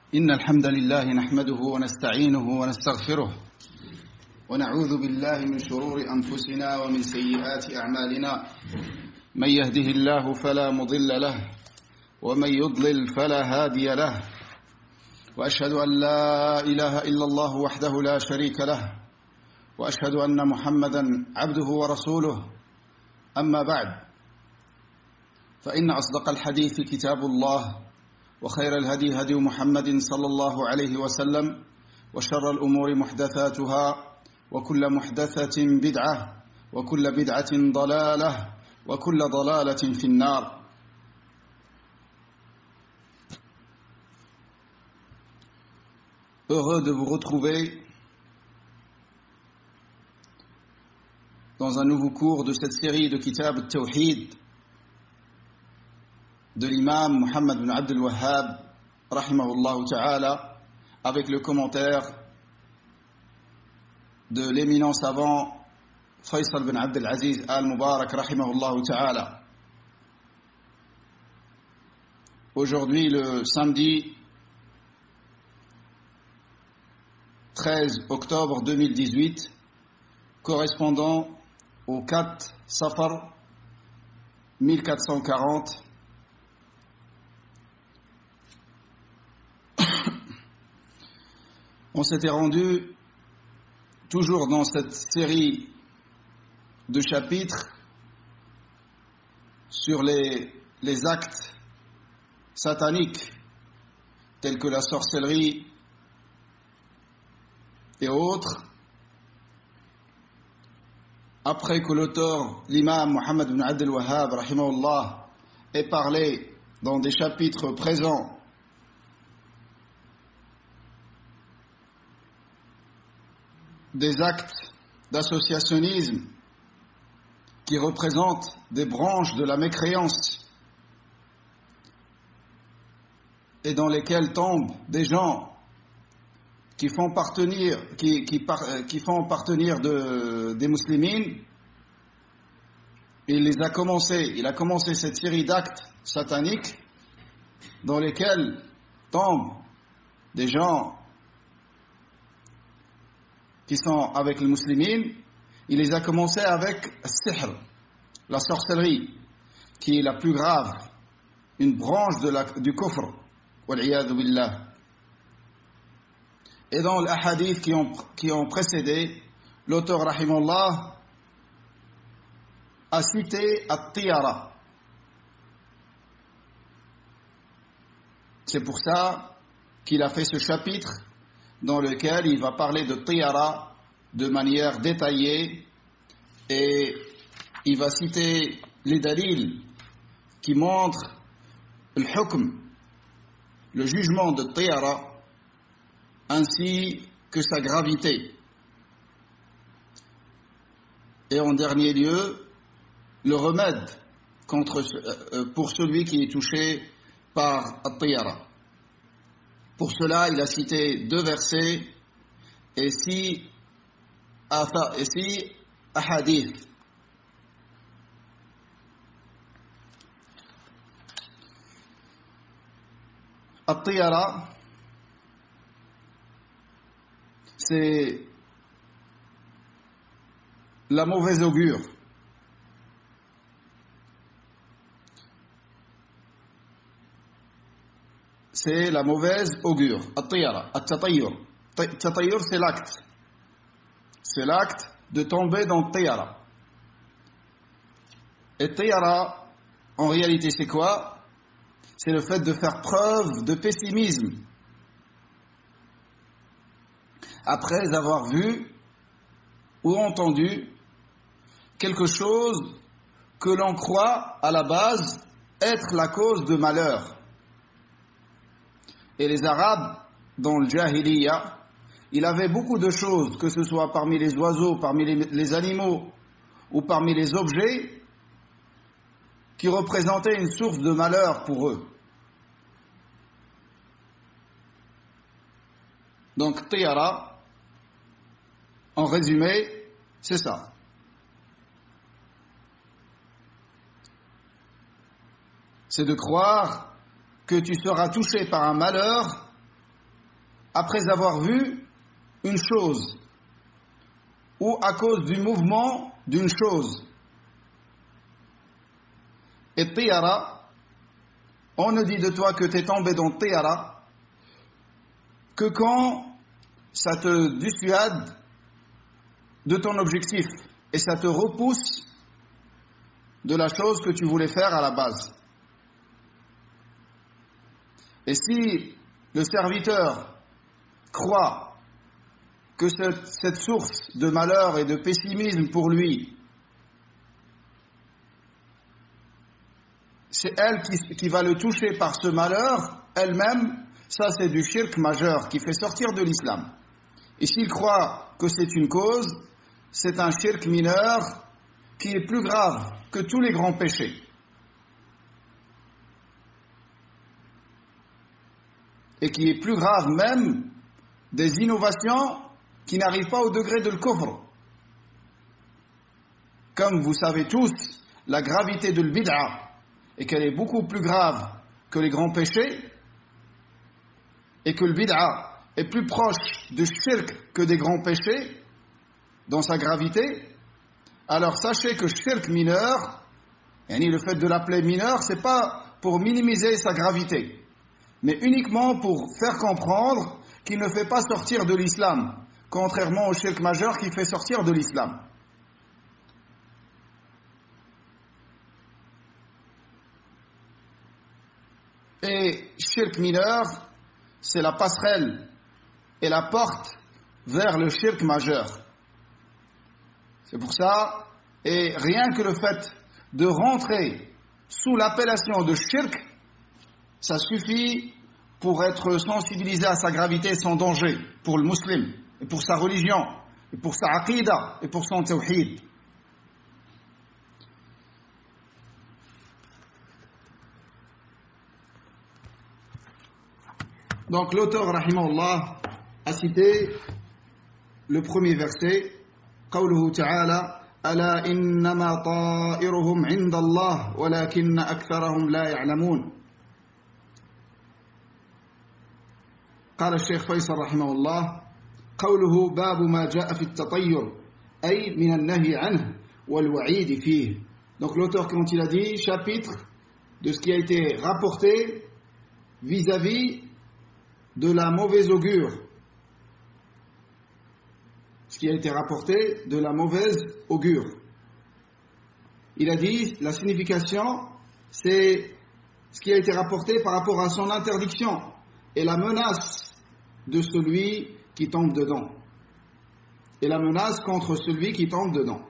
إن الحمد لله نحمده ونستعينه ونستغفره ونعوذ بالله من شرور أنفسنا ومن سيئات أعمالنا من يهده الله فلا مضل له ومن يضلل فلا هادي له وأشهد أن لا إله إلا الله وحده لا شريك له وأشهد أن محمدا عبده ورسوله أما بعد فإن أصدق الحديث كتاب الله وخير الهدي هدي محمد صلى الله عليه وسلم وشر الأمور محدثاتها وكل محدثة بدعة وكل بدعة ضلالة وكل ضلالة في النار. Heureux de vous retrouver dans un nouveau cours de cette série de Kitab al-Tawhid de l'imam Muhammad ibn Abdul Wahhab rahimahullah ta'ala, avec le commentaire de l'éminent savant Faisal bin Abdul Aziz al-Mubarak rahimahullah ta'ala. Aujourd'hui, le samedi 13 octobre 2018, correspondant au 4 Safar 1440, on s'était rendu toujours dans cette série de chapitres sur les actes sataniques tels que la sorcellerie et autres, après que l'auteur, l'imam Muhammad ibn Abdul Wahhab rahimahullah, ait parlé dans des chapitres présents des actes d'associationnisme qui représentent des branches de la mécréance et dans lesquels tombent des gens qui font partenir des musulmans. Il a commencé cette série d'actes sataniques dans lesquels tombent des gens qui sont avec les musulmans. Il les a commencés avec sihr, la sorcellerie, qui est la plus grave, une branche du kufr, wal-iyadhu billah. Et dans les hadiths qui ont précédé, l'auteur rahimahullah a cité at-tiyara. C'est pour ça qu'il a fait ce chapitre dans lequel il va parler de tiyara de manière détaillée, et il va citer les dalils qui montrent le hukm, le jugement de tiyara, ainsi que sa gravité. Et en dernier lieu, le remède pour celui qui est touché par at-tiyara. Pour cela, il a cité 2 versets et 6 ahadith. At-tiyara, c'est la mauvaise augure. C'est la mauvaise augure. At-tiyara, at-tatayyur. Tatayyur, c'est l'acte. C'est l'acte de tomber dans tiyara. Et tiyara, en réalité, c'est quoi? C'est le fait de faire preuve de pessimisme après avoir vu ou entendu quelque chose que l'on croit à la base être la cause de malheur. Et les Arabes, dans le Jahiliya, il avait beaucoup de choses, que ce soit parmi les oiseaux, parmi les animaux ou parmi les objets, qui représentaient une source de malheur pour eux. Donc, tiyara, en résumé, c'est ça. C'est de croire que tu seras touché par un malheur après avoir vu une chose ou à cause du mouvement d'une chose. Et tiyara, on ne dit de toi que tu es tombé dans tiyara que quand ça te dissuade de ton objectif et ça te repousse de la chose que tu voulais faire à la base. Et si le serviteur croit que cette source de malheur et de pessimisme pour lui, c'est elle qui va le toucher par ce malheur, elle-même, ça c'est du shirk majeur qui fait sortir de l'islam. Et s'il croit que c'est une cause, c'est un shirk mineur qui est plus grave que tous les grands péchés. Et qui est plus grave même des innovations qui n'arrivent pas au degré de l'kufr. Comme vous savez tous, la gravité de l'bid'a, et qu'elle est beaucoup plus grave que les grands péchés, et que l'bid'a est plus proche du shirk que des grands péchés, dans sa gravité, alors sachez que shirk mineur, le fait de l'appeler mineur, c'est pas pour minimiser sa gravité, mais uniquement pour faire comprendre qu'il ne fait pas sortir de l'islam, contrairement au shirk majeur qui fait sortir de l'islam. Et shirk mineur, c'est la passerelle et la porte vers le shirk majeur. C'est pour ça, et rien que le fait de rentrer sous l'appellation de shirk, ça suffit pour être sensibilisé à sa gravité et son danger, pour le musulman, et pour sa religion, et pour sa aqida, et pour son tawhid. Donc l'auteur, rahimahullah, a cité le premier verset, قوله تعالى ألا إنما طائرهم عند الله ولكن أكثرهم لا يعلمون. قال الشيخ فيصل رحمه الله قوله باب ما جاء في التطير أي من النهي عنه والوعيد فيه. Donc l'auteur, quand il a dit chapitre de ce qui a été rapporté vis-à-vis de la mauvaise augure, ce qui a été rapporté de la mauvaise augure. Il a dit, la signification, c'est ce qui a été rapporté par rapport à son interdiction et la menace de celui qui tombe dedans. Et la menace contre celui qui tombe dedans.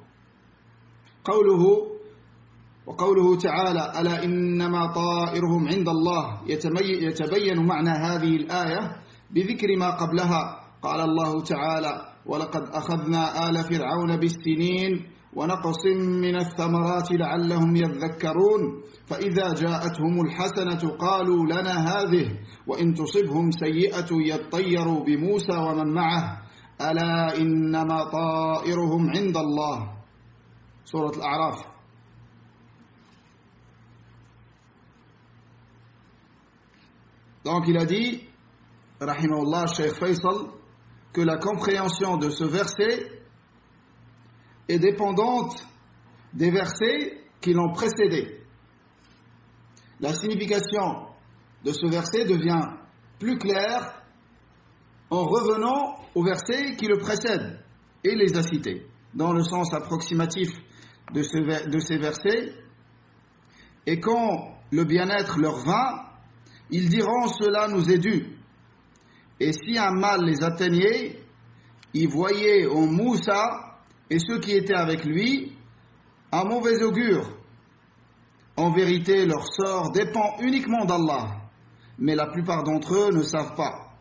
وقوله تعالى ألا إنما طائرهم عند الله يتبين معنى هذه الآية بذكر ما قبلها. قال الله تعالى ولقد أخذنا آل فرعون بالسنين ونقص من الثمرات لعلهم يذكرون فإذا جاءتهم الحسنة قالوا لنا هذه وإن تصبهم سيئة يطيروا بموسى ومن معه ألا إنما طائرهم عند الله. سورة الأعراف. Donc il a dit, rahimahullah, Cheikh Faisal, que la compréhension de ce verset est dépendante des versets qui l'ont précédé. La signification de ce verset devient plus claire en revenant aux versets qui le précèdent et les a cités. Dans le sens approximatif de ces versets, et quand le bien-être leur vint, ils diront cela nous est dû. Et si un mal les atteignait, ils voyaient en Moussa et ceux qui étaient avec lui un mauvais augure. En vérité, leur sort dépend uniquement d'Allah, mais la plupart d'entre eux ne savent pas.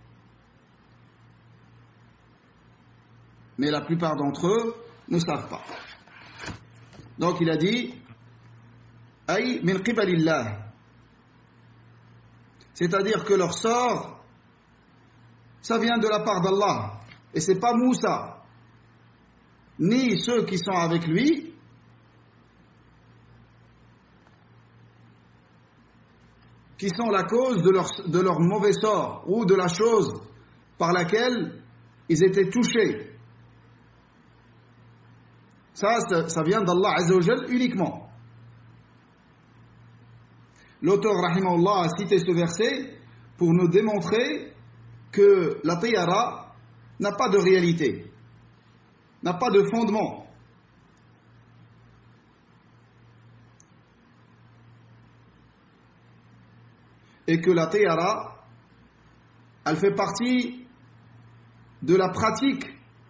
Donc il a dit Ay min qibalillah, c'est-à-dire que leur sort, ça vient de la part d'Allah. Et c'est pas Moussa, ni ceux qui sont avec lui, qui sont la cause de leur mauvais sort, ou de la chose par laquelle ils étaient touchés. Ça vient d'Allah Azza wa Jal uniquement. L'auteur rahimahullah a cité ce verset pour nous démontrer que la tiyara n'a pas de réalité, n'a pas de fondement. Et que la tiyara, elle fait partie de la pratique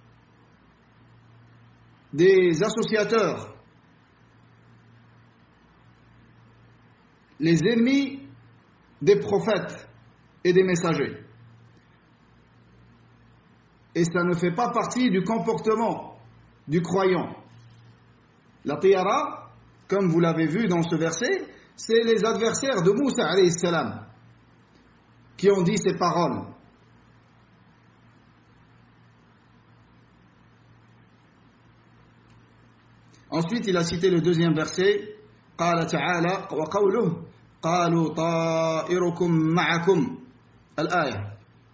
des associateurs, les ennemis des prophètes et des messagers. Et ça ne fait pas partie du comportement du croyant. La tiyara, comme vous l'avez vu dans ce verset, c'est les adversaires de Moussa alayhi salam qui ont dit ces paroles. Ensuite, il a cité le deuxième verset. قال تعالى وقوله قالوا طائركم معكم الآية.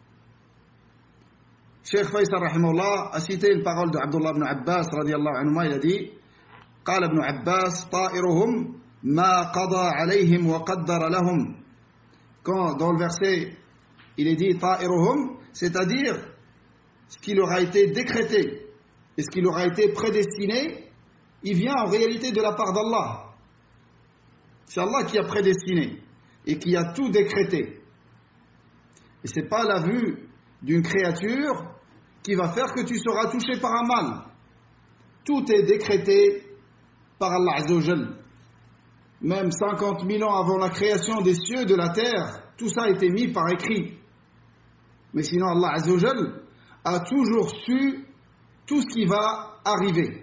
Cheikh Faisal rahimahullah a cité une parole de Abdullah ibn Abbas radiyallahu anhu. Il a dit قال ابن عباس طائرهم ما قضى عليهم وقدر لهم. Quand dans le verset il est dit طائرهم, c'est-à-dire ce qui leur a été décrété et ce qui leur a été prédestiné, il vient en réalité de la part d'Allah. C'est Allah qui a prédestiné et qui a tout décrété. Et ce n'est pas la vue d'une créature qui va faire que tu seras touché par un mal. Tout est décrété par Allah Azza wa Jal. Même 50 000 ans avant la création des cieux et de la terre, tout ça a été mis par écrit. Mais sinon Allah Azza wa Jal a toujours su tout ce qui va arriver.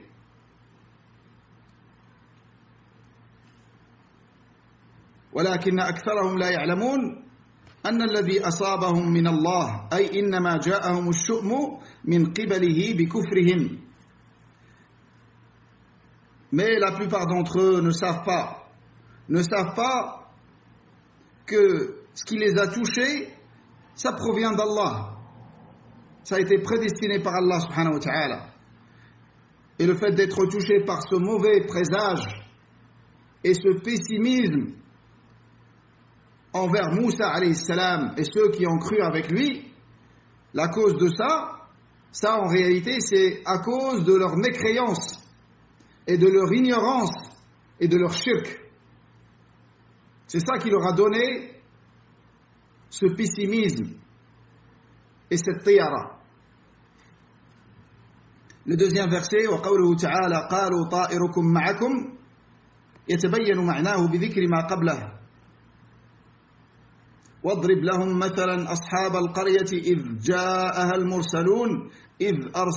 ولكن أكثرهم لا يعلمون أن الذي أصابهم من الله أي إنما جاءهم الشؤم من قبله بكفرهم. Mais la plupart d'entre eux ne savent pas que ce qui les a touchés, ça provient d'Allah. Ça a été prédestiné par Allah subhanahu wa ta'ala. Et le fait d'être touché par ce mauvais présage et ce pessimisme envers Moussa alayhi salam et ceux qui ont cru avec lui, la cause de ça en réalité c'est à cause de leur mécréance et de leur ignorance et de leur shirk. C'est ça qui leur a donné ce pessimisme et cette tiyara. Le deuxième verset وقوله تعالى قالوا طائركم معكم يتبين معناه بذكر ما قبله واضرب لهم مثلا أصحاب القرية إذ جاءها المرسلون إذ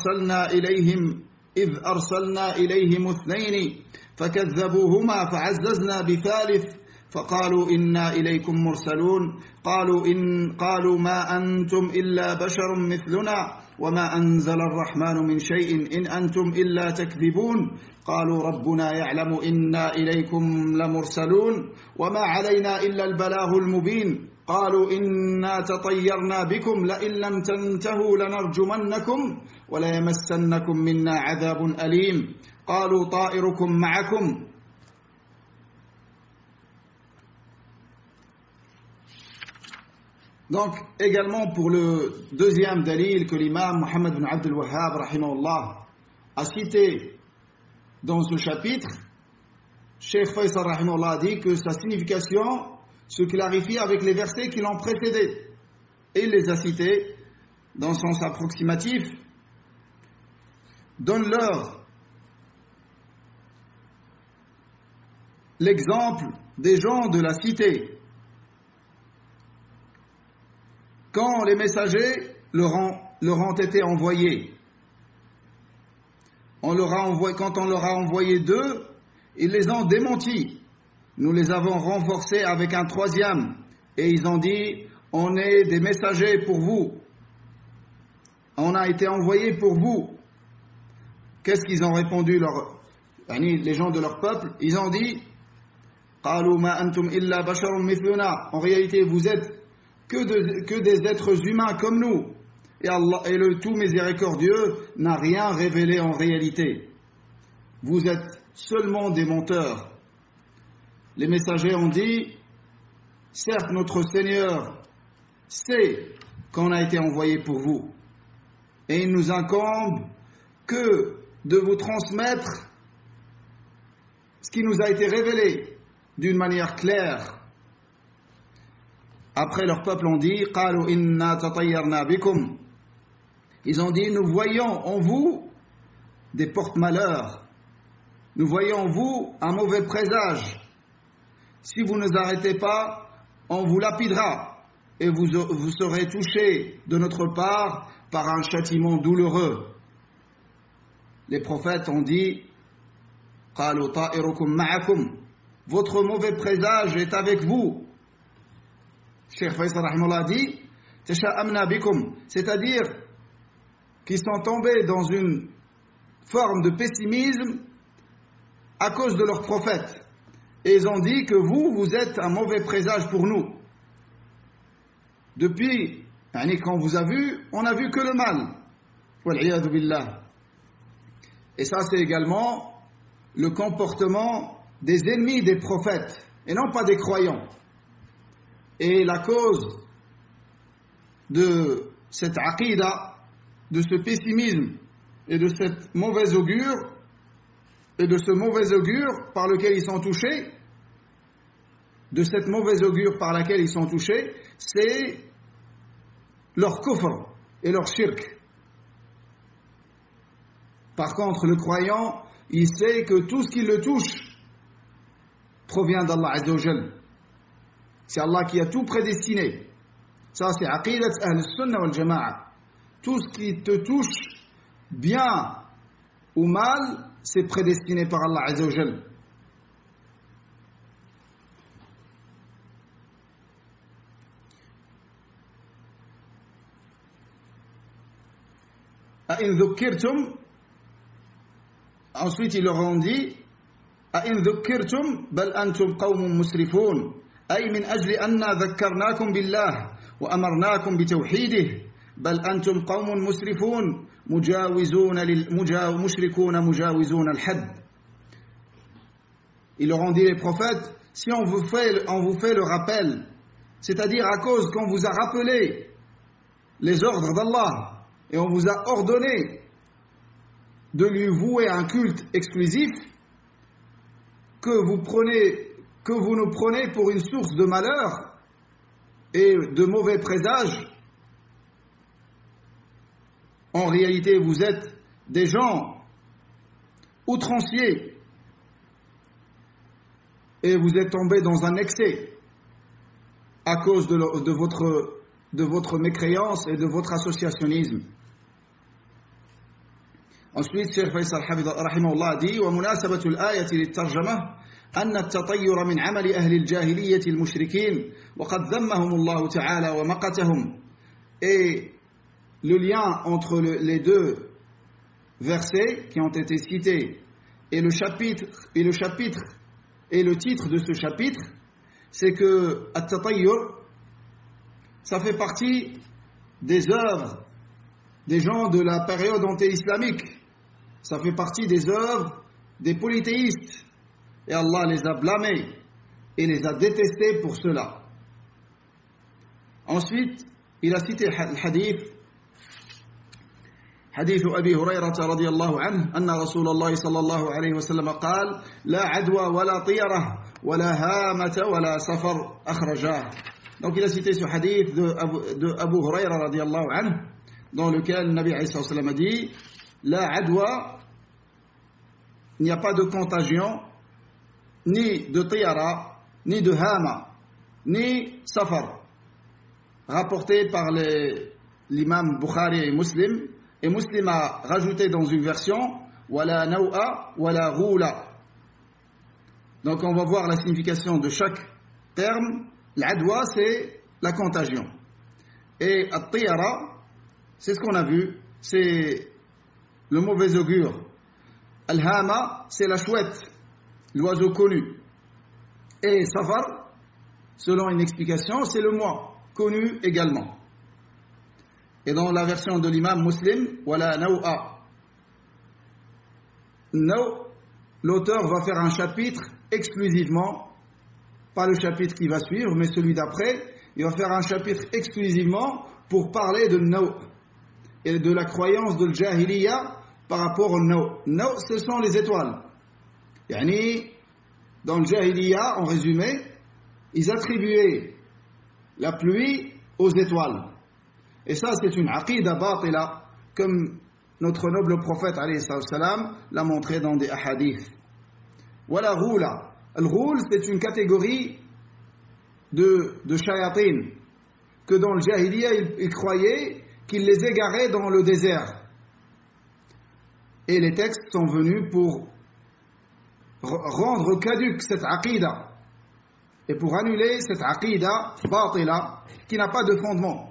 أرسلنا إليهم اثنين فكذبوهما فعززنا بثالث فقالوا إنا إليكم مرسلون قالوا ما أنتم إلا بشر مثلنا وما أنزل الرحمن من شيء إن أنتم إلا تكذبون قالوا ربنا يعلم إنا إليكم لمرسلون وما علينا إلا البلاغ المبين قالوا إنا تطيرنا بكم لئن لم تنتهوا لنرجمنكم وليمسنكم منا عذاب أليم قالوا طائركم معكم. Donc, également pour le deuxième dalil que l'imam Muhammad ibn Abd al-Wahhab rahimahullah a cité dans ce chapitre, Cheikh Faisal rahimahullah a dit que sa signification se clarifie avec les versets qui l'ont précédé. Et il les a cités dans le sens approximatif. Donne-leur l'exemple des gens de la cité. Quand les messagers leur ont été envoyés, quand on leur a envoyé deux, ils les ont démentis. Nous les avons renforcés avec un troisième. Et ils ont dit, on est des messagers pour vous. On a été envoyés pour vous. Qu'est-ce qu'ils ont répondu les gens de leur peuple? Ils ont dit, قالوا ما أنتم إلا بشر مثلنا. En réalité, vous êtes que des êtres humains comme nous. Et Allah, et le tout miséricordieux, n'a rien révélé en réalité. Vous êtes seulement des menteurs. Les messagers ont dit, certes, notre Seigneur sait qu'on a été envoyé pour vous, et il nous incombe que de vous transmettre ce qui nous a été révélé d'une manière claire. Après, leur peuple ont dit, قالوا إنا تطيرنا بكم. Ils ont dit, nous voyons en vous des porte-malheurs, nous voyons en vous un mauvais présage. Si vous ne nous arrêtez pas, on vous lapidera et vous serez touchés de notre part par un châtiment douloureux. Les prophètes ont dit, قالوا طائركم معكم. Votre mauvais présage est avec vous. Cheikh Faisal rahimahullah dit, تشاءمنا بكم, c'est-à-dire qu'ils sont tombés dans une forme de pessimisme à cause de leur prophète. Et ils ont dit que vous êtes un mauvais présage pour nous. Depuis, quand on vous a vu, on n'a vu que le mal. Wal'iyadu billah. Et ça, c'est également le comportement des ennemis des prophètes, et non pas des croyants. Et la cause de cette aqida, de ce pessimisme et de cette mauvaise augure, et de ce mauvais augure par lequel ils sont touchés, de cette mauvaise augure par laquelle ils sont touchés, c'est leur kufr et leur shirk. Par contre, le croyant, il sait que tout ce qui le touche provient d'Allah Azza wa Jal. C'est Allah qui a tout prédestiné. Ça, c'est aqidat Ahl-Sunnah wal Jama'a. Tout ce qui te touche, bien ou mal, c'est prédestiné par Allah Azza wa Jal. أَإِنْ ذُكِّرْتُمْ. Ensuite, ils leur ont dit, أَإِنْ ذُكِّرْتُمْ بَلْ أَنْتُمْ قَوْمٌ مُسْرِفُونَ. أي من أجل أننا ذكرناكم بالله وأمرناكم بتوحيده بل أنتم قوم مسرفون مشركون مجاوزون الحد. Ils leur ont dit, les prophètes, si on vous fait le rappel, c'est-à-dire à cause qu'on vous a rappelé les ordres d'Allah et on vous a ordonné de lui vouer un culte exclusif, que vous nous prenez pour une source de malheur et de mauvais présages. En réalité, vous êtes des gens outranciers et vous êtes tombés dans un excès à cause de votre mécréance et de votre associationnisme. Ensuite, Cheikh Faisal rahimahullah dit ومناسبة الآية للترجمة أن التطير من عمل أهل الجاهلية المشركين وقد ذمهم الله تعالى ومقتهم. Et le lien entre les deux versets qui ont été cités et le titre de ce chapitre, c'est que at-tatayyur, ça fait partie des œuvres des gens de la période anté-islamique, ça fait partie des œuvres des polythéistes, et Allah les a blâmés et les a détestés pour cela. Ensuite, il a cité le hadith حديث أبي هريرة رضي الله عنه أن رسول الله صلى الله عليه وسلم قال لا عدوى ولا طيرة ولا هامة ولا سفر أخرجاه. Donc il a cité ce hadith de Abu Hurayra رضي الله عنه, dans lequel le Nabi alayhi salam a dit la adwa, il n'y a pas de contagion, ni de tiyara, ni de hama, ni safar, rapporté par l'imam Bukhari et Muslim. Et Muslim a rajouté dans une version wala naw'a wala ghula. Donc on va voir la signification de chaque terme. L'adwa, c'est la contagion, et at-tiyara, c'est ce qu'on a vu, c'est le mauvais augure. Al-hama, c'est la chouette, l'oiseau connu. Et safar, selon une explication, c'est le mois, connu également. Et dans la version de l'imam Muslim, wala naw'a. L'auteur va faire un chapitre exclusivement, pas le chapitre qui va suivre, mais celui d'après, il va faire un chapitre exclusivement pour parler de naw et de la croyance de l'jahiliya par rapport au naw. Naw, ce sont les étoiles. Yani, dans le jahiliya, en résumé, ils attribuaient la pluie aux étoiles. Et ça, c'est une aqida batila, comme notre noble prophète alayhi salam l'a montré dans des ahadiths. Voilà roula. Le roul, c'est une catégorie de shayatin que dans le jahiliya, ils croyaient qu'ils les égaraient dans le désert. Et les textes sont venus pour rendre caduque cette aqida et pour annuler cette aqida batila qui n'a pas de fondement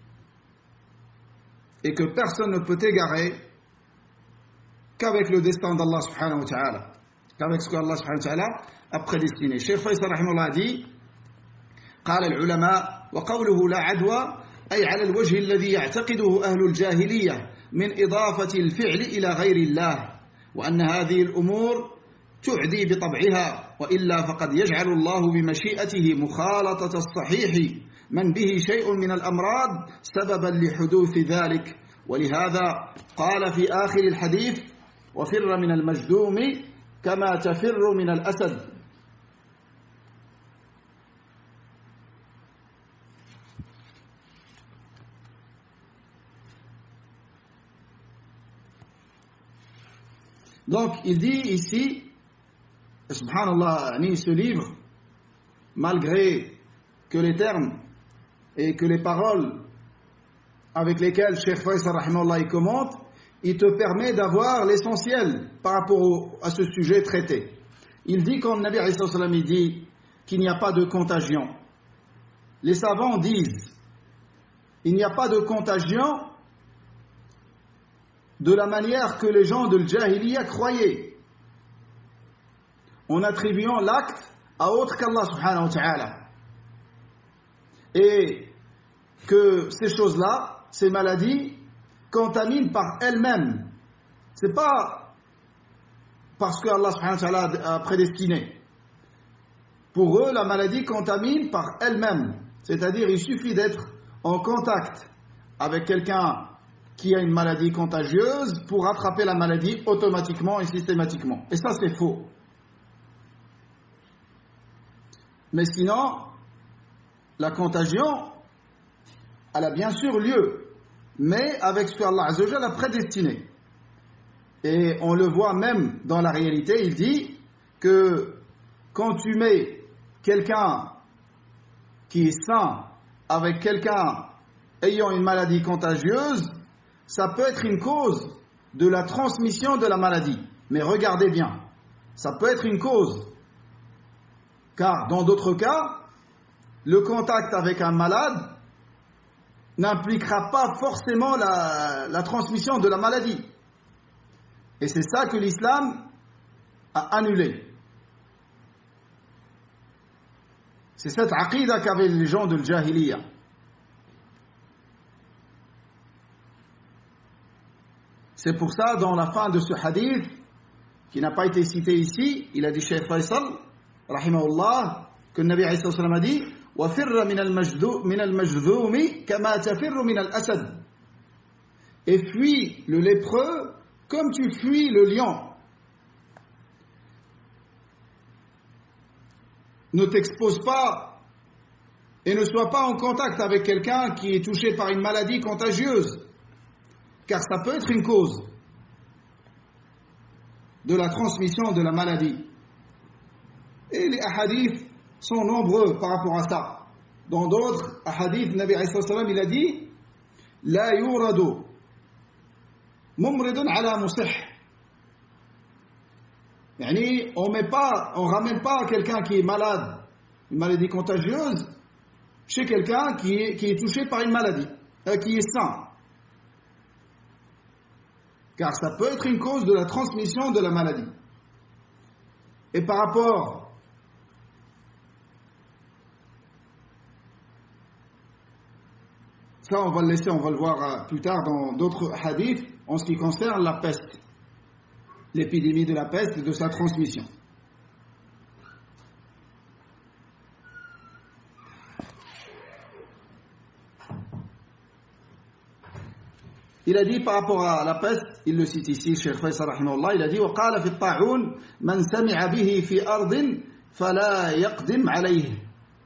et que personne ne peut égarer qu'avec le destin d'Allah subhanahu wa ta'ala, qu'avec ce qu'Allah subhanahu wa ta'ala a prédestiné. Cheikh Faisal rahimahullah dit قال العلماء وقوله لا عدوى أي على الوجه الذي يعتقده أهل الجاهلية من إضافة الفعل إلى غير الله وأن هذه الأمور تعدي بطبعها وإلا فقد يجعل الله بمشيئته مخالطة الصحيح من به شيء من الأمراض سببا لحدوث ذلك ولهذا قال في آخر الحديث وفر من المجذوم كما تفر من الأسد. Donc il dit ici, subhanallah, ce livre, malgré que les termes et que les paroles avec lesquelles Cheikh Faisal rahimahullah il commente, il te permet d'avoir l'essentiel par rapport à ce sujet traité. Il dit, quand Nabi alayhi salam il dit qu'il n'y a pas de contagion, les savants disent il n'y a pas de contagion de la manière que les gens de l'Jahiliya croyaient, en attribuant l'acte à autre qu'Allah subhanahu wa ta'ala. Et que ces choses-là, ces maladies, contaminent par elles-mêmes. Ce n'est pas parce que Allah subhanahu wa ta'ala a prédestiné. Pour eux, la maladie contamine par elle-même. C'est-à-dire, il suffit d'être en contact avec quelqu'un qui a une maladie contagieuse pour attraper la maladie automatiquement et systématiquement. Et ça, c'est faux. Mais sinon, la contagion, elle a bien sûr lieu, mais avec ce qu'Allah Azza wa Jalla a prédestiné. Et on le voit même dans la réalité, il dit que quand tu mets quelqu'un qui est sain avec quelqu'un ayant une maladie contagieuse, ça peut être une cause de la transmission de la maladie. Mais regardez bien, ça peut être une cause. Car dans d'autres cas, le contact avec un malade n'impliquera pas forcément la transmission de la maladie. Et c'est ça que l'islam a annulé. C'est cette aqida qu'avaient les gens de l'Jahiliya. C'est pour ça, dans la fin de ce hadith, qui n'a pas été cité ici, il a dit Cheikh Faisal, rahimahullah, que le Nabi alayhi salam a dit وَفِرَّ مِنَ الْمَجْذُومِ كَمَا تَفِرُّ مِنَ الْأَسَدِ. Et fuis le lépreux comme tu fuis le lion. Ne t'expose pas et ne sois pas en contact avec quelqu'un qui est touché par une maladie contagieuse, car ça peut être une cause de la transmission de la maladie. Et les hadiths sont nombreux par rapport à ça. Dans d'autres hadiths, Nabi alayhi salam il a dit La yuradu mumridun ala musih. Yani, on ramène pas quelqu'un qui est malade, une maladie contagieuse, chez quelqu'un qui est touché par une maladie, qui est sain. Car ça peut être une cause de la transmission de la maladie. Et par rapport Ça, on va le laisser, on va le voir plus tard dans d'autres hadiths en ce qui concerne la peste, l'épidémie de la peste et de sa transmission. Il a dit par rapport à la peste, il le cite ici, Cheikh Faisal rahimahullah, il a dit وقال في الطاعون من سمع به في أرض فلا يقدم عليه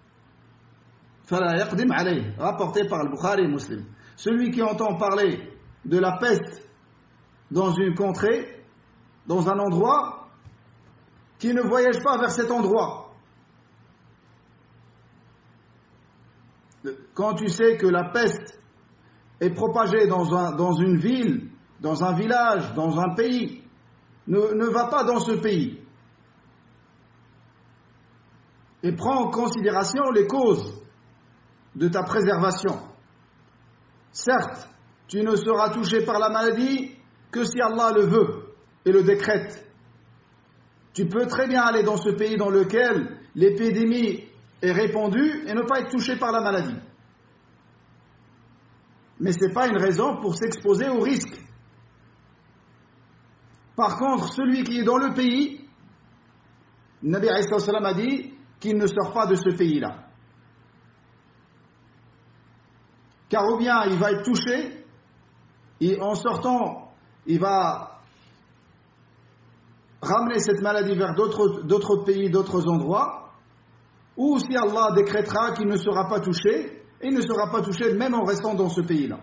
فلا يقدم عليه, rapporté par le Bukhari et Muslim. Celui qui entend parler de la peste dans une contrée, dans un endroit, qui ne voyage pas vers cet endroit. Quand tu sais que la peste est propagée dans une ville, dans un village, dans un pays, ne va pas dans ce pays. Et prends en considération les causes de ta préservation. Certes, tu ne seras touché par la maladie que si Allah le veut et le décrète. Tu peux très bien aller dans ce pays dans lequel l'épidémie est répandue et ne pas être touché par la maladie. Mais ce n'est pas une raison pour s'exposer au risque. Par contre, celui qui est dans le pays, Nabi alayhi salam a dit qu'il ne sort pas de ce pays-là. Car ou bien il va être touché, et en sortant, il va ramener cette maladie vers d'autres pays, d'autres endroits, ou si Allah décrétera qu'il ne sera pas touché, et il ne sera pas touché même en restant dans ce pays-là.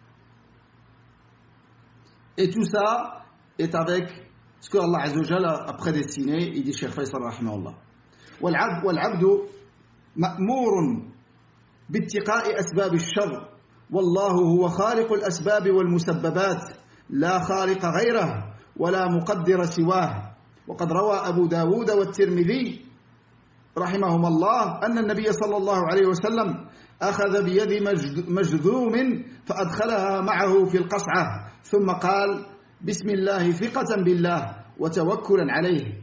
Et tout ça est avec ce que Allah Azza wa Jalla a prédestiné, il dit Cheikh Faisal rahimahullah. والعبد مأمور باتقاء أسباب الشر والله هو خالق الأسباب والمسببات لا خالق غيره ولا مقدر سواه وقد روى أبو داود والترمذي رحمهما الله أن النبي صلى الله عليه وسلم أخذ بيد مجذوم فأدخلها معه في القصعة ثم قال بسم الله ثقة بالله وتوكلا عليه.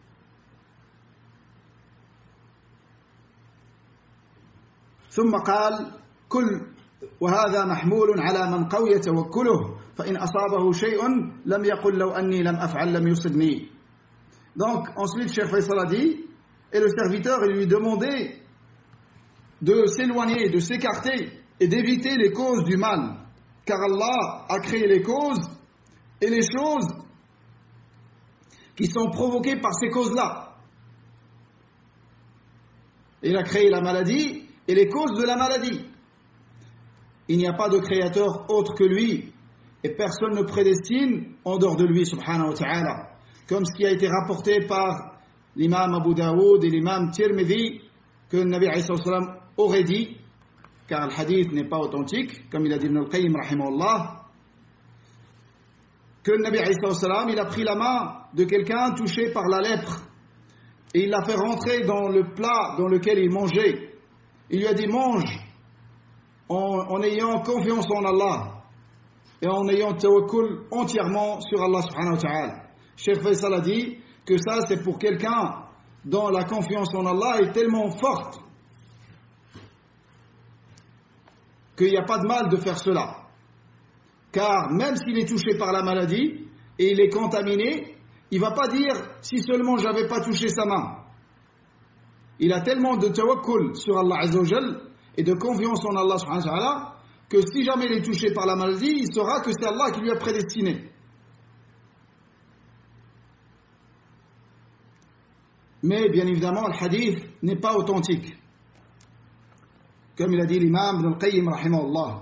ثم قال كل وهذا محمول على من قوي توكله فإن أصابه شيء لم يقل لو أني لم أفعل لم يصبني. Donc ensuite Cheikh Faisal a dit, et le serviteur il lui demandait de s'éloigner, de s'écarter et d'éviter les causes du mal, car Allah a créé les causes et les choses qui sont provoquées par ces causes-là. Il a créé la maladie et les causes de la maladie. Il n'y a pas de créateur autre que lui et personne ne prédestine en dehors de lui subhanahu wa ta'ala, comme ce qui a été rapporté par l'imam Abu Daoud et l'imam Tirmidhi que le Nabi alayhi salam aurait dit, car le hadith n'est pas authentique, comme il a dit Ibn al-Qayyim rahimahullah, que le Nabi alayhi salam il a pris la main de quelqu'un touché par la lèpre et il l'a fait rentrer dans le plat dans lequel il mangeait. Il lui a dit mange en ayant confiance en Allah et en ayant tawakkul entièrement sur Allah subhanahu wa ta'ala. Cheikh Faisal a dit que ça c'est pour quelqu'un dont la confiance en Allah est tellement forte qu'il n'y a pas de mal de faire cela. Car même s'il est touché par la maladie et il est contaminé, il ne va pas dire si seulement je n'avais pas touché sa main. Il a tellement de tawakkul sur Allah Azza wa Jal et de confiance en Allah subhanahu wa ta'ala que si jamais il est touché par la maladie, il saura que c'est Allah qui lui a prédestiné. Mais bien évidemment, le hadith n'est pas authentique. Comme il a dit l'imam Ibn al-Qayyim rahimahullah.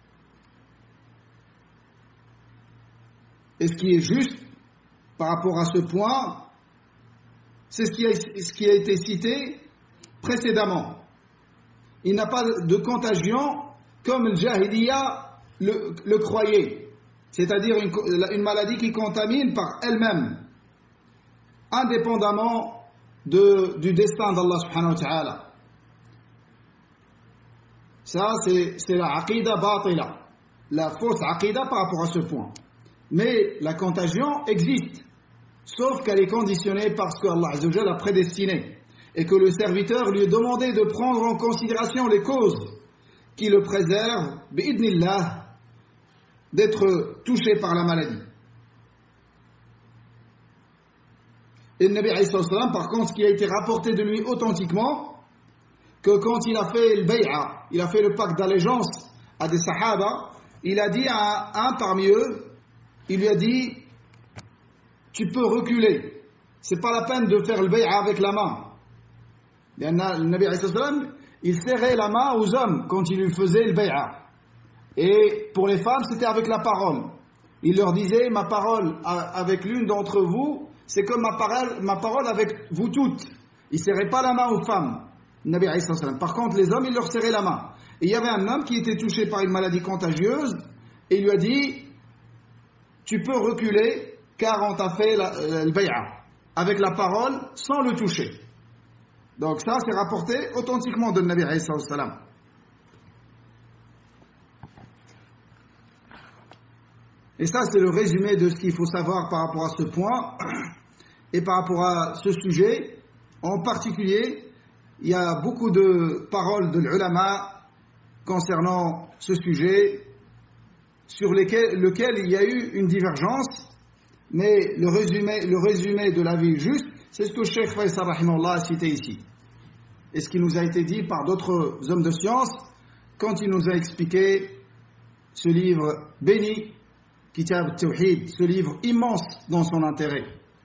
Et ce qui est juste par rapport à ce point, c'est ce qui a été cité précédemment. Il n'a pas de contagion comme le Jahiliya le croyait, c'est-à-dire une maladie qui contamine par elle-même, indépendamment du destin d'Allah subhanahu wa ta'ala. Ça, c'est la aqida batila, la fausse aqida par rapport à ce point. Mais la contagion existe, sauf qu'elle est conditionnée par ce que Allah Azza wa Jalla a prédestiné et que le serviteur lui est demandé de prendre en considération les causes qui le préserve, bi'idnillah, d'être touché par la maladie. Et le Nabi alayhi salam, par contre, ce qui a été rapporté de lui authentiquement, que quand il a fait le bay'a, il a fait le pacte d'allégeance à des sahaba, il a dit à un parmi eux, il lui a dit, tu peux reculer, c'est pas la peine de faire le bay'a avec la main. Le Nabi alayhi salam, il serrait la main aux hommes quand il lui faisait le bay'a. Et pour les femmes, c'était avec la parole. Il leur disait, ma parole avec l'une d'entre vous, c'est comme ma parole avec vous toutes. Il ne serrait pas la main aux femmes, Nabi alayhi salam. Par contre, les hommes, il leur serrait la main. Et il y avait un homme qui était touché par une maladie contagieuse, et il lui a dit, tu peux reculer, car on t'a fait le bay'a, avec la parole, sans le toucher. Donc ça, c'est rapporté authentiquement de Nabi alayhi salam. Et ça, c'est le résumé de ce qu'il faut savoir par rapport à ce point. Et par rapport à ce sujet, en particulier, il y a beaucoup de paroles de l'ulama concernant ce sujet, sur lequel il y a eu une divergence, mais le résumé de l'avis juste, c'est ce que Cheikh Faisal rahimahullah a cité ici. Et ce qui nous a été dit par d'autres hommes de science, quand il nous a expliqué ce livre béni, Kitab al-Tawhid, ce livre immense dans son intérêt.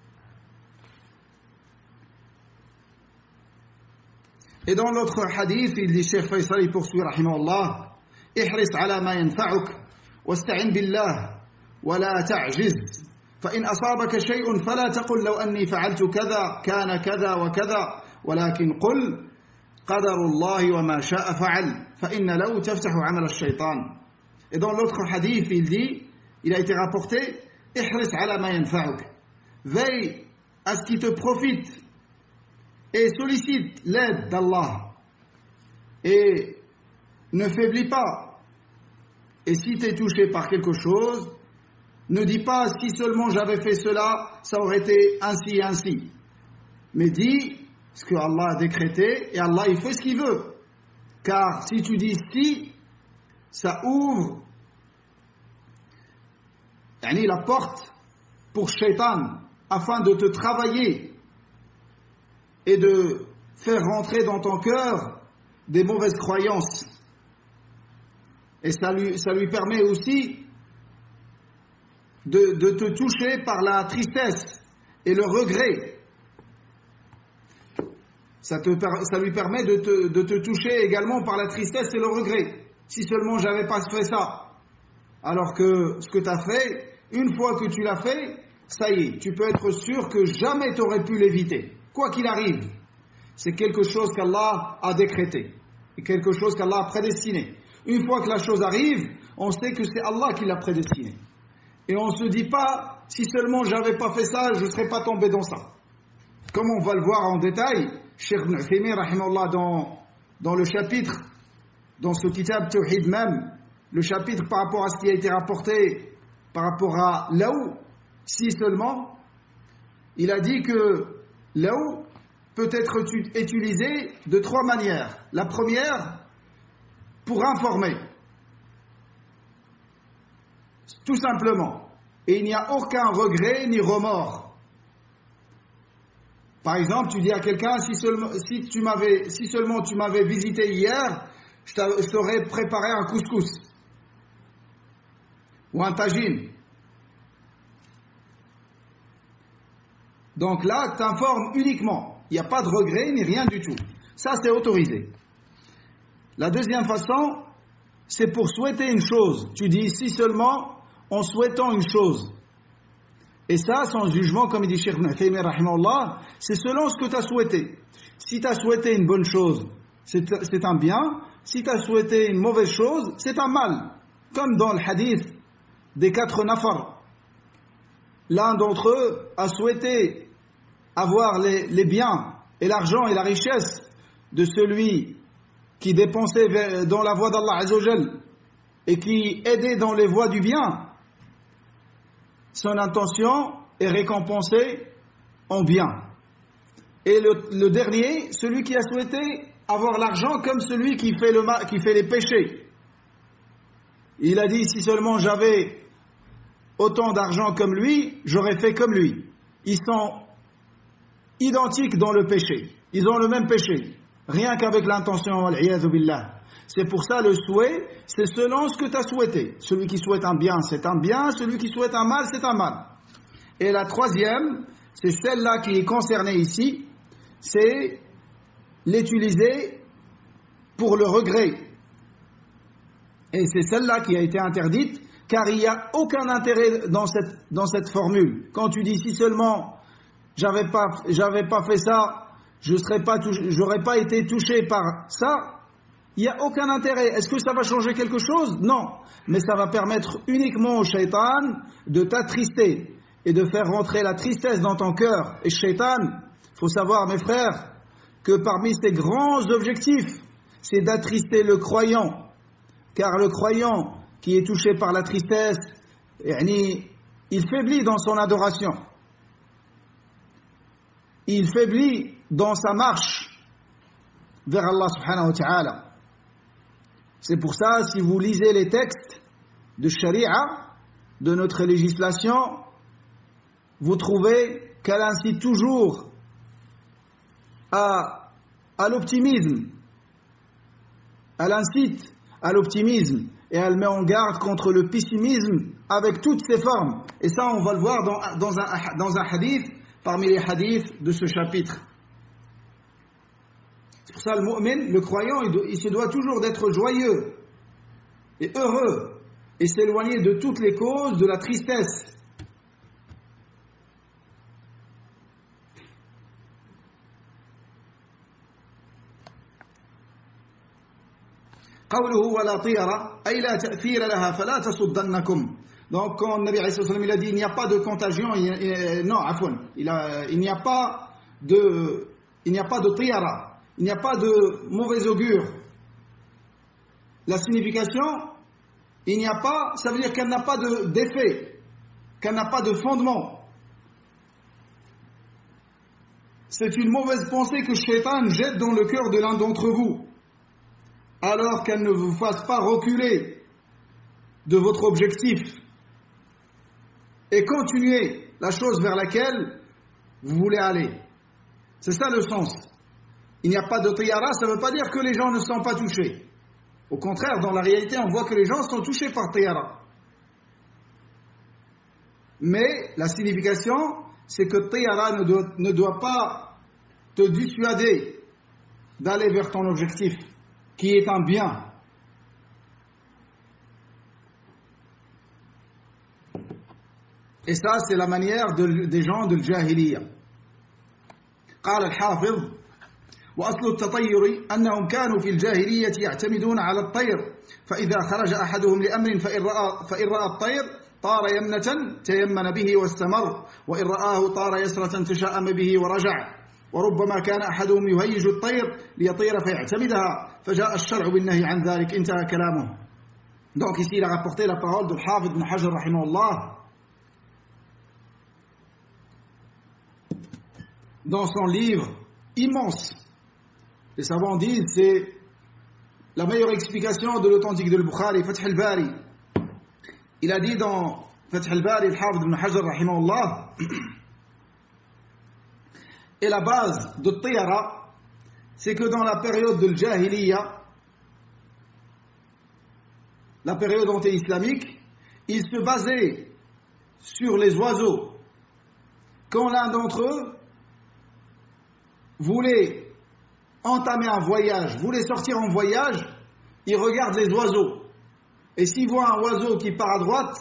Et dans l'autre hadith, il dit, Cheikh Faisal, il poursuit, rahimahullah, ihris ala ma yanfa'uk, wasta'in billah, wa la ta'jiz, فإن أصابك شيء فلا تقل لو أني فعلت كذا كان كذا وكذا ولكن قل قدر الله وما شاء فعل فإن لو تفتح عمل الشيطان. Et dans l'autre hadith, il dit, il a été rapporté, ihris ala ma yanfa'uk, veille à ce qui te profite et sollicite l'aide d'Allah et ne faiblis pas. Et si tu es touché par quelque chose, ne dis pas si seulement j'avais fait cela, ça aurait été ainsi et ainsi. Mais dis ce que Allah a décrété et Allah il fait ce qu'il veut. Car si tu dis si, ça ouvre la porte pour Shaitan afin de te travailler et de faire rentrer dans ton cœur des mauvaises croyances. Et ça lui permet aussi de te toucher par la tristesse et le regret. Ça lui permet de te toucher également par la tristesse et le regret. Si seulement j'avais pas fait ça. Alors que ce que tu as fait, une fois que tu l'as fait, ça y est, tu peux être sûr que jamais tu aurais pu l'éviter. Quoi qu'il arrive, c'est quelque chose qu'Allah a décrété et quelque chose qu'Allah a prédestiné. Une fois que la chose arrive, on sait que c'est Allah qui l'a prédestiné. Et on ne se dit pas, si seulement j'avais pas fait ça, je ne serais pas tombé dans ça. Comme on va le voir en détail, Cheikh Ibn Uthaymin, rahimahullah, dans le chapitre, dans ce kitab Tawhid même, le chapitre par rapport à ce qui a été rapporté, par rapport à l'aou, si seulement, il a dit que l'aou peut être utilisé de 3 manières. La première, pour informer. Tout simplement. Et il n'y a aucun regret ni remords. Par exemple, tu dis à quelqu'un, si seulement tu m'avais visité hier, je t'aurais préparé un couscous. Ou un tagine. Donc là, tu informes uniquement. Il n'y a pas de regret ni rien du tout. Ça, c'est autorisé. La deuxième façon, c'est pour souhaiter une chose. Tu dis si seulement en souhaitant une chose. Et ça, sans jugement, comme il dit Cheikh Ibn Uthaymin, rahimahullah, c'est selon ce que tu as souhaité. Si tu as souhaité une bonne chose, c'est un bien. Si tu as souhaité une mauvaise chose, c'est un mal. Comme dans le hadith des 4 nafar. L'un d'entre eux a souhaité avoir les biens et l'argent et la richesse de celui qui dépensait dans la voie d'Allah Azza wa Jal et qui aidait dans les voies du bien. Son intention est récompensée en bien. Et le dernier, celui qui a souhaité avoir l'argent comme celui qui fait les péchés. Il a dit, si seulement j'avais autant d'argent comme lui, j'aurais fait comme lui. Ils sont identiques dans le péché. Ils ont le même péché. Rien qu'avec l'intention, wal-'iyadhu billah. C'est pour ça le souhait, c'est selon ce que tu as souhaité. Celui qui souhaite un bien, c'est un bien. Celui qui souhaite un mal, c'est un mal. Et la troisième, c'est celle-là qui est concernée ici, c'est l'utiliser pour le regret. Et c'est celle-là qui a été interdite, car il n'y a aucun intérêt dans cette formule. Quand tu dis si seulement j'avais pas fait ça, j'aurais pas été touché par ça, il n'y a aucun intérêt. Est-ce que ça va changer quelque chose? Non. Mais ça va permettre uniquement au shaitan de t'attrister et de faire rentrer la tristesse dans ton cœur. Et shaitan, il faut savoir, mes frères, que parmi ses grands objectifs, c'est d'attrister le croyant. Car le croyant qui est touché par la tristesse, il faiblit dans son adoration. Il faiblit dans sa marche vers Allah subhanahu wa ta'ala. C'est pour ça, si vous lisez les textes de Sharia, de notre législation, vous trouvez qu'elle incite toujours à l'optimisme. Elle incite à l'optimisme et elle met en garde contre le pessimisme avec toutes ses formes. Et ça, on va le voir dans un hadith, parmi les hadiths de ce chapitre. C'est pour ça le mu'min, le croyant, il se doit toujours d'être joyeux et heureux et s'éloigner de toutes les causes de la tristesse. قوله ولا طيرة أي لا تأثير لها فلا تصدنكم. Donc quand le Nabi alayhi salam il a dit il n'y a pas de contagion, il n'y a pas de tiyara, il n'y a pas de mauvais augure. La signification, il n'y a pas, ça veut dire qu'elle n'a pas d'effet, qu'elle n'a pas de fondement. C'est une mauvaise pensée que Shaitan jette dans le cœur de l'un d'entre vous, alors qu'elle ne vous fasse pas reculer de votre objectif et continuer la chose vers laquelle vous voulez aller. C'est ça le sens. Il n'y a pas de tiyara, ça ne veut pas dire que les gens ne sont pas touchés. Au contraire, dans la réalité, on voit que les gens sont touchés par tiyara. Mais la signification, c'est que tiyara ne doit pas te dissuader d'aller vers ton objectif, qui est un bien. Et ça, c'est la manière des gens de l'Jahiliya. قال الحافظ وأصل التطير أنهم كانوا في الجاهلية يعتمدون على الطير فإذا خرج أحدهم لأمر فإن رأى الطير طار يمنة تيمن به واستمر وإن رآه طار يسرة تشاءم به ورجع وربما كان أحدهم يهيج الطير ليطير فيعتمدها فجاء الشرع بالنهي عن ذلك. انتهى كلامه. Donc ici il a rapporté la parole de Hafid ibn Hajar rahimahullah dans son livre immense. Les savants disent c'est la meilleure explication de l'authentique de Bukhari, Fath al-Bari. Il a dit dans Fath al-Bari, Hafid ibn Hajar rahimahullah, et la base de Tiyara, c'est que dans la période de l'Jahiliya, la période anté-islamique, il se basait sur les oiseaux. Quand l'un d'entre eux voulait entamer un voyage, voulait sortir en voyage, il regarde les oiseaux. Et s'il voit un oiseau qui part à droite,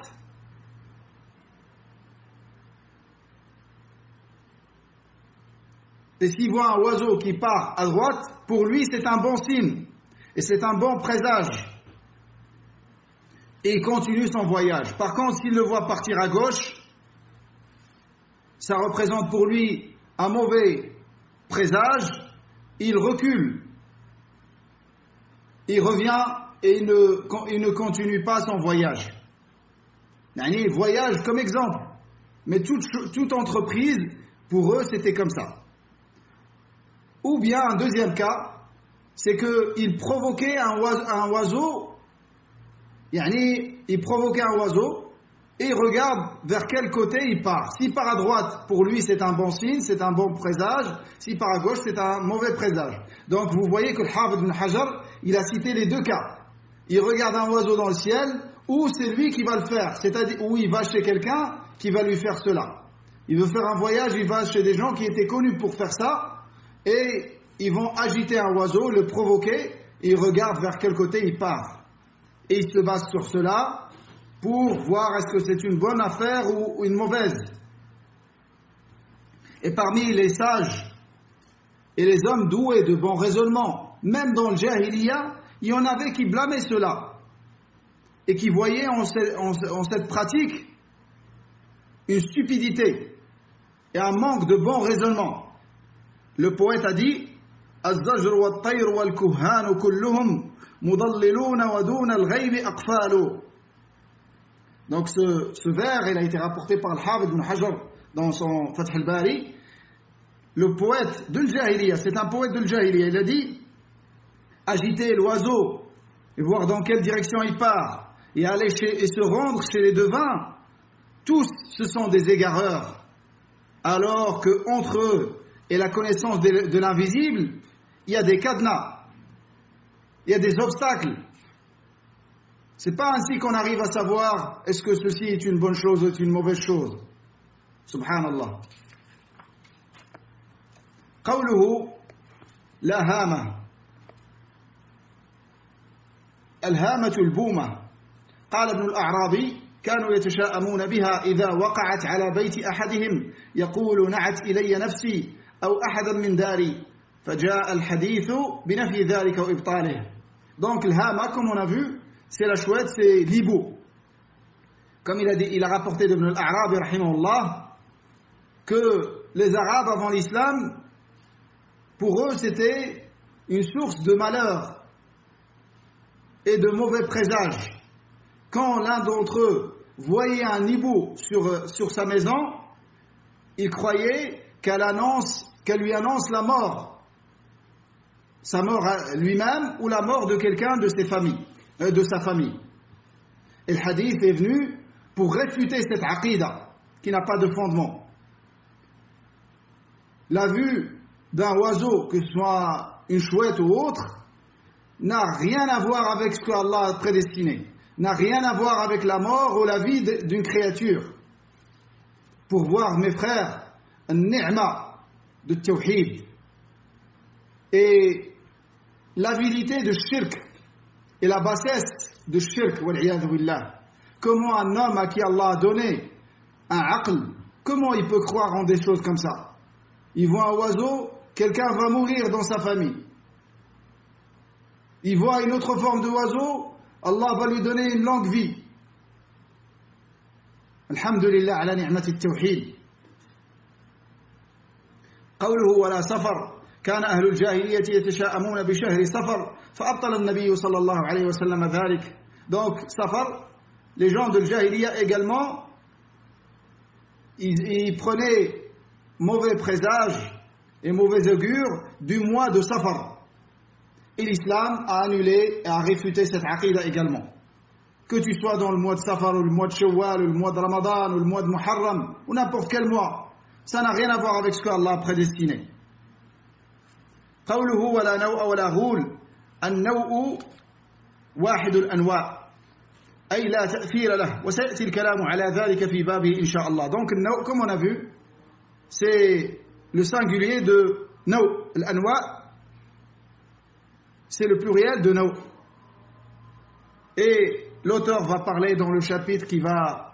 pour lui c'est un bon signe et c'est un bon présage. Et il continue son voyage. Par contre, s'il le voit partir à gauche, ça représente pour lui un mauvais présage, il recule. Il revient et il ne continue pas son voyage. Il voyage comme exemple. Mais toute entreprise, pour eux, c'était comme ça. Ou bien un deuxième cas, c'est qu'il provoquait un oiseau, il provoquait un oiseau, et il regarde vers quel côté il part. S'il part à droite, pour lui c'est un bon signe, c'est un bon présage. S'il part à gauche, c'est un mauvais présage. Donc vous voyez que le Hafid ibn Hajar, il a cité les deux cas. Il regarde un oiseau dans le ciel, ou c'est lui qui va le faire, c'est-à-dire où il va chez quelqu'un qui va lui faire cela. Il veut faire un voyage, il va chez des gens qui étaient connus pour faire ça, et ils vont agiter un oiseau, le provoquer, et il regarde vers quel côté il part. Et il se base sur cela pour voir est-ce que c'est une bonne affaire ou une mauvaise. Et parmi les sages et les hommes doués de bon raisonnement, même dans le Jahiliya, il y en avait qui blâmaient cela et qui voyaient en cette pratique une stupidité et un manque de bon raisonnement. Le poète a dit الزجر والطير والكهان كلهم مضللون ودون الغيب أقفال. Donc ce vers, il a été rapporté par le Hafid ibn Hajar dans son Fath al-Bari. Le poète de l'Jahiliya, c'est un poète de l'Jahiliya, il a dit agiter l'oiseau et voir dans quelle direction il part et aller et se rendre chez les devins, tous ce sont des égareurs, alors que entre eux et la connaissance de l'invisible, il y a des cadenas, il y a des obstacles. C'est pas ainsi qu'on arrive à savoir est-ce que ceci est une bonne chose ou est une mauvaise chose. Subhanallah. قوله لا هامة الهامة البومة قال ابن الأعرابي كانوا يتشاءمون بها إذا وقعت على بيت أحدهم يقول نعت إلي نفسي أو أحدا من داري فجاء الحديث بنفي ذلك وإبطاله. Donc الهامة, comme on a vu, c'est la chouette, c'est l'hibou. Comme il a rapporté d'Ibn al-A'rabi rahimahullah que les Arabes avant l'islam, pour eux c'était une source de malheur et de mauvais présages. Quand l'un d'entre eux voyait un hibou sur sa maison, il croyait qu'elle lui annonce la mort, sa mort lui-même ou la mort de quelqu'un de sa famille. Et le hadith est venu pour réfuter cette aqida qui n'a pas de fondement. La vue d'un oiseau, que ce soit une chouette ou autre, n'a rien à voir avec ce que Allah a prédestiné, n'a rien à voir avec la mort ou la vie d'une créature. Pour voir, mes frères, une ni'ma de tawhid et l'avidité de shirk et la bassesse de shirk, wal'iyadhu billah. Comment un homme à qui Allah a donné un aql, comment il peut croire en des choses comme ça? Il voit un oiseau, quelqu'un va mourir dans sa famille. Il voit une autre forme d'oiseau, Allah va lui donner une longue vie. Alhamdulillah ala ni'mati at-tawhid. قوله ولا سفر كان أهل الجاهلية يتشاءمون بشهر سفر فأبطل النبي صلى الله عليه وسلم ذلك. Donc Safar, les gens de Jahiliya également, ils prenaient mauvais présage et mauvais augure du mois de Safar. Et l'islam a annulé et a réfuté cette aqida également. Que tu sois dans le mois de Safar ou le mois de Shawwal ou le mois de Ramadan ou le mois de Muharram ou n'importe quel mois, ça n'a rien à voir avec ce qu'Allah a prédestiné. قوله ولا نوء ولا غول النوء واحد الأنواع أي لا تأثير له وسيأتي الكلام على ذلك في بابه إن شاء الله. Donc النوء, comme on a vu, c'est le singulier de نوء. الأنواع, c'est le pluriel de نوء. Et l'auteur va parler dans le chapitre qui va,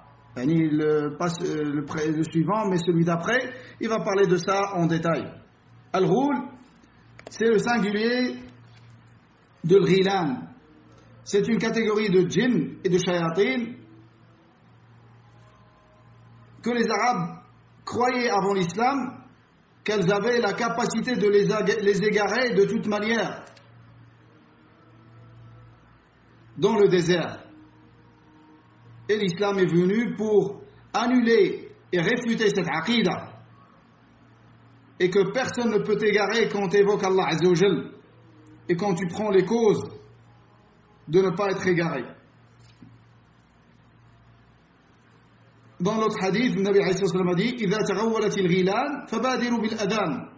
le suivant, mais celui d'après, il va parler de ça en détail. Al-Ghul, c'est le singulier de l'Ghilan. C'est une catégorie de djinns et de shayatin que les Arabes croyaient avant l'islam qu'elles avaient la capacité de les égarer de toute manière dans le désert. Et l'islam est venu pour annuler et réfuter cette aqida et que personne ne peut égarer quand on évoque Allah Azza wa Jal. et quand tu prends les causes de ne pas être égaré. Dans l'autre hadith, le Nabi alayhi salam a dit إِذَا تَغَوَّلَتِ الْغِيلَانِ فَبَادِرُوا بِالْأَذَانِ.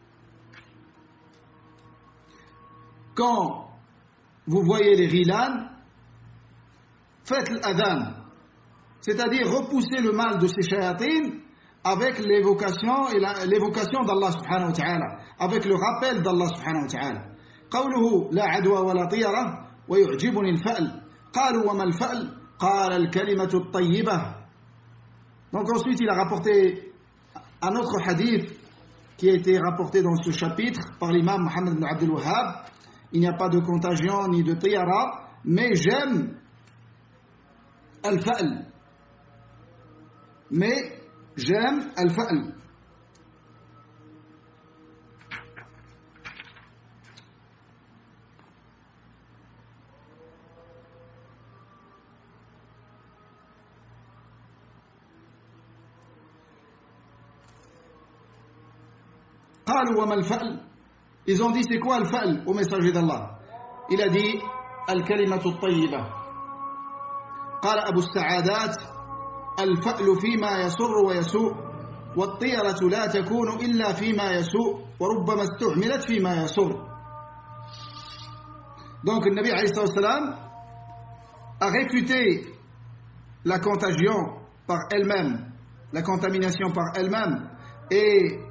Quand vous voyez les ghilan, faites l'adhan, c'est-à-dire repousser le mal de ces shayatin avec l'évocation d'Allah subhanahu wa ta'ala, avec le rappel d'Allah subhanahu wa ta'ala. قوله لا عدوى ولا طيرة ويعجبني الفأل قالوا وما الفأل قال الكلمة الطيبة. Donc ensuite il a rapporté un autre hadith qui a été rapporté dans ce chapitre par l'imam Muhammad ibn Abdul Wahhab. Il n'y a pas de contagion ni de tiyara, mais j'aime al-fa'l. Mais j'aime al-fa'l. قالوا وما الفأل. Ils ont dit c'est quoi al-fa'l au messager d'Allah? Il a dit al-kalimatu at-tayyiba. قال أبو السعادات الفأل فيما يسر ويسوء والطيرة لا تكون إلا فيما يسوء وربما استعملت فيما يسر. Donc le Nabi alayhi salam a réfuté la contagion par elle-même, la contamination par elle-même, et